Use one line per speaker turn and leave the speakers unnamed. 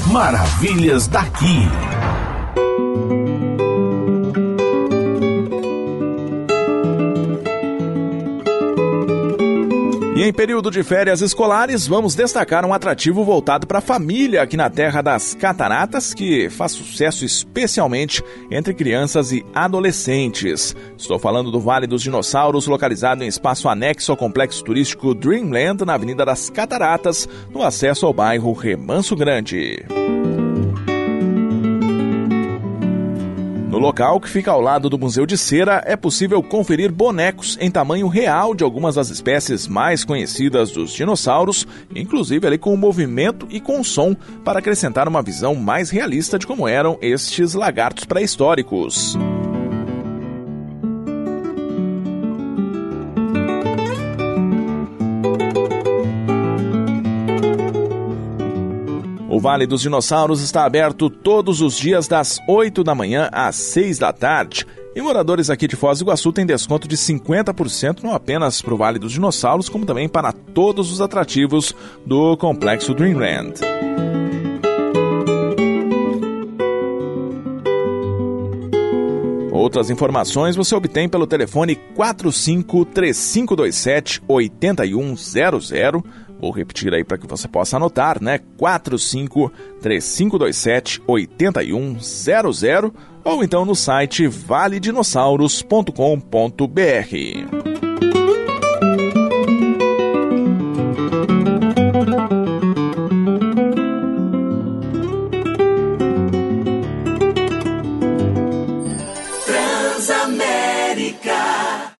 Maravilhas daqui. E em período de férias escolares, vamos destacar um atrativo voltado para a família aqui na Terra das Cataratas, que faz sucesso especialmente entre crianças e adolescentes. Estou falando do Vale dos Dinossauros, localizado em espaço anexo ao complexo turístico Dreamland, na Avenida das Cataratas, no acesso ao bairro Remanso Grande. No local, que fica ao lado do Museu de Cera, é possível conferir bonecos em tamanho real de algumas das espécies mais conhecidas dos dinossauros, inclusive ali com o movimento e com o som, para acrescentar uma visão mais realista de como eram estes lagartos pré-históricos. O Vale dos Dinossauros está aberto todos os dias das 8 da manhã às 6 da tarde. E moradores aqui de Foz do Iguaçu têm desconto de 50% não apenas para o Vale dos Dinossauros, como também para todos os atrativos do Complexo Dreamland. Outras informações você obtém pelo telefone 45-3527-8100. Vou repetir aí para que você possa anotar, né? 45-3527-8100 ou então no site valedinossauros.com.br.